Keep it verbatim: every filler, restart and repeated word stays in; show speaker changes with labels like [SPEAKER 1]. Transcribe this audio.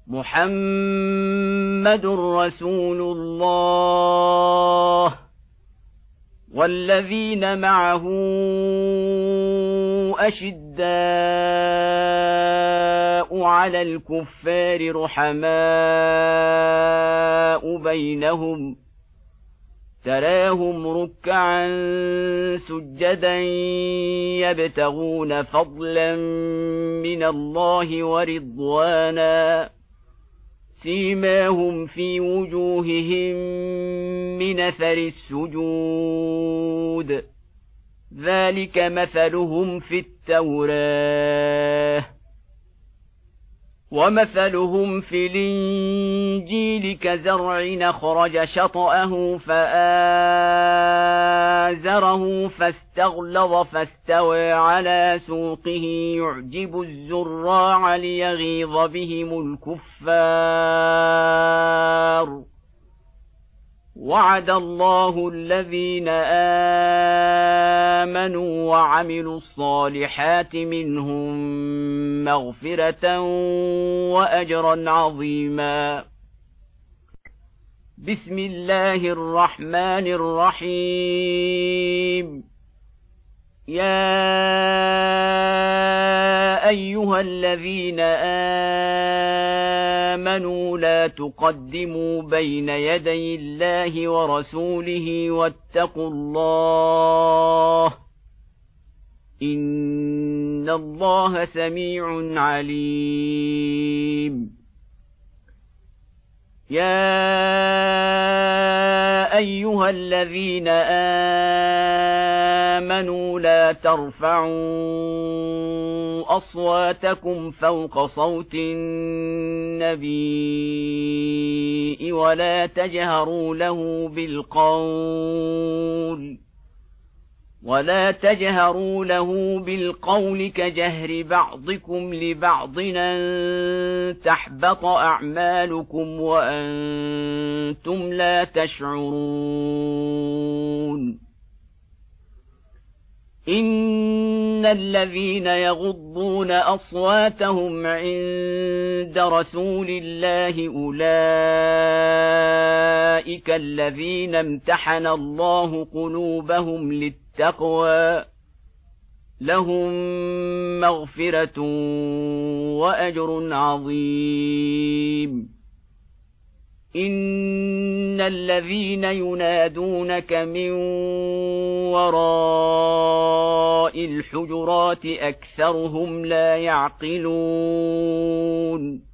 [SPEAKER 1] محمد رسول الله والذين معه أشداء على الكفار رحماء بينهم تراهم ركعا سجدا يبتغون فضلا من الله ورضوانا سيماهم في وجوههم من أثر السجود ذلك مثلهم في التوراة ومثلهم في الإنجيل كزرع أخرج شطأه فآزره فاستغلظ فاستوى على سوقه يعجب الزراع ليغيظ بهم الكفار وعد الله الذين آمنوا وعملوا الصالحات منهم مغفرة وأجرا عظيما. بسم الله الرحمن الرحيم. يا أيها الذين آمنوا لا تقدموا بين يدي الله ورسوله واتقوا الله إن الله سميع عليم. يا أيها الذين آمنوا لا ترفعوا أصواتكم فوق صوت النبي ولا تجهروا له بالقول ولا تجهروا له بالقول كجهر بعضكم لبعض أن تحبط أعمالكم وأنتم لا تشعرون. إن الذين يغضون أصواتهم عند رسول الله أولئك الذين امتحن الله قلوبهم للتقوى لهم مغفرة وأجر عظيم. إن الذين ينادونك من وراء الحجرات أكثرهم لا يعقلون.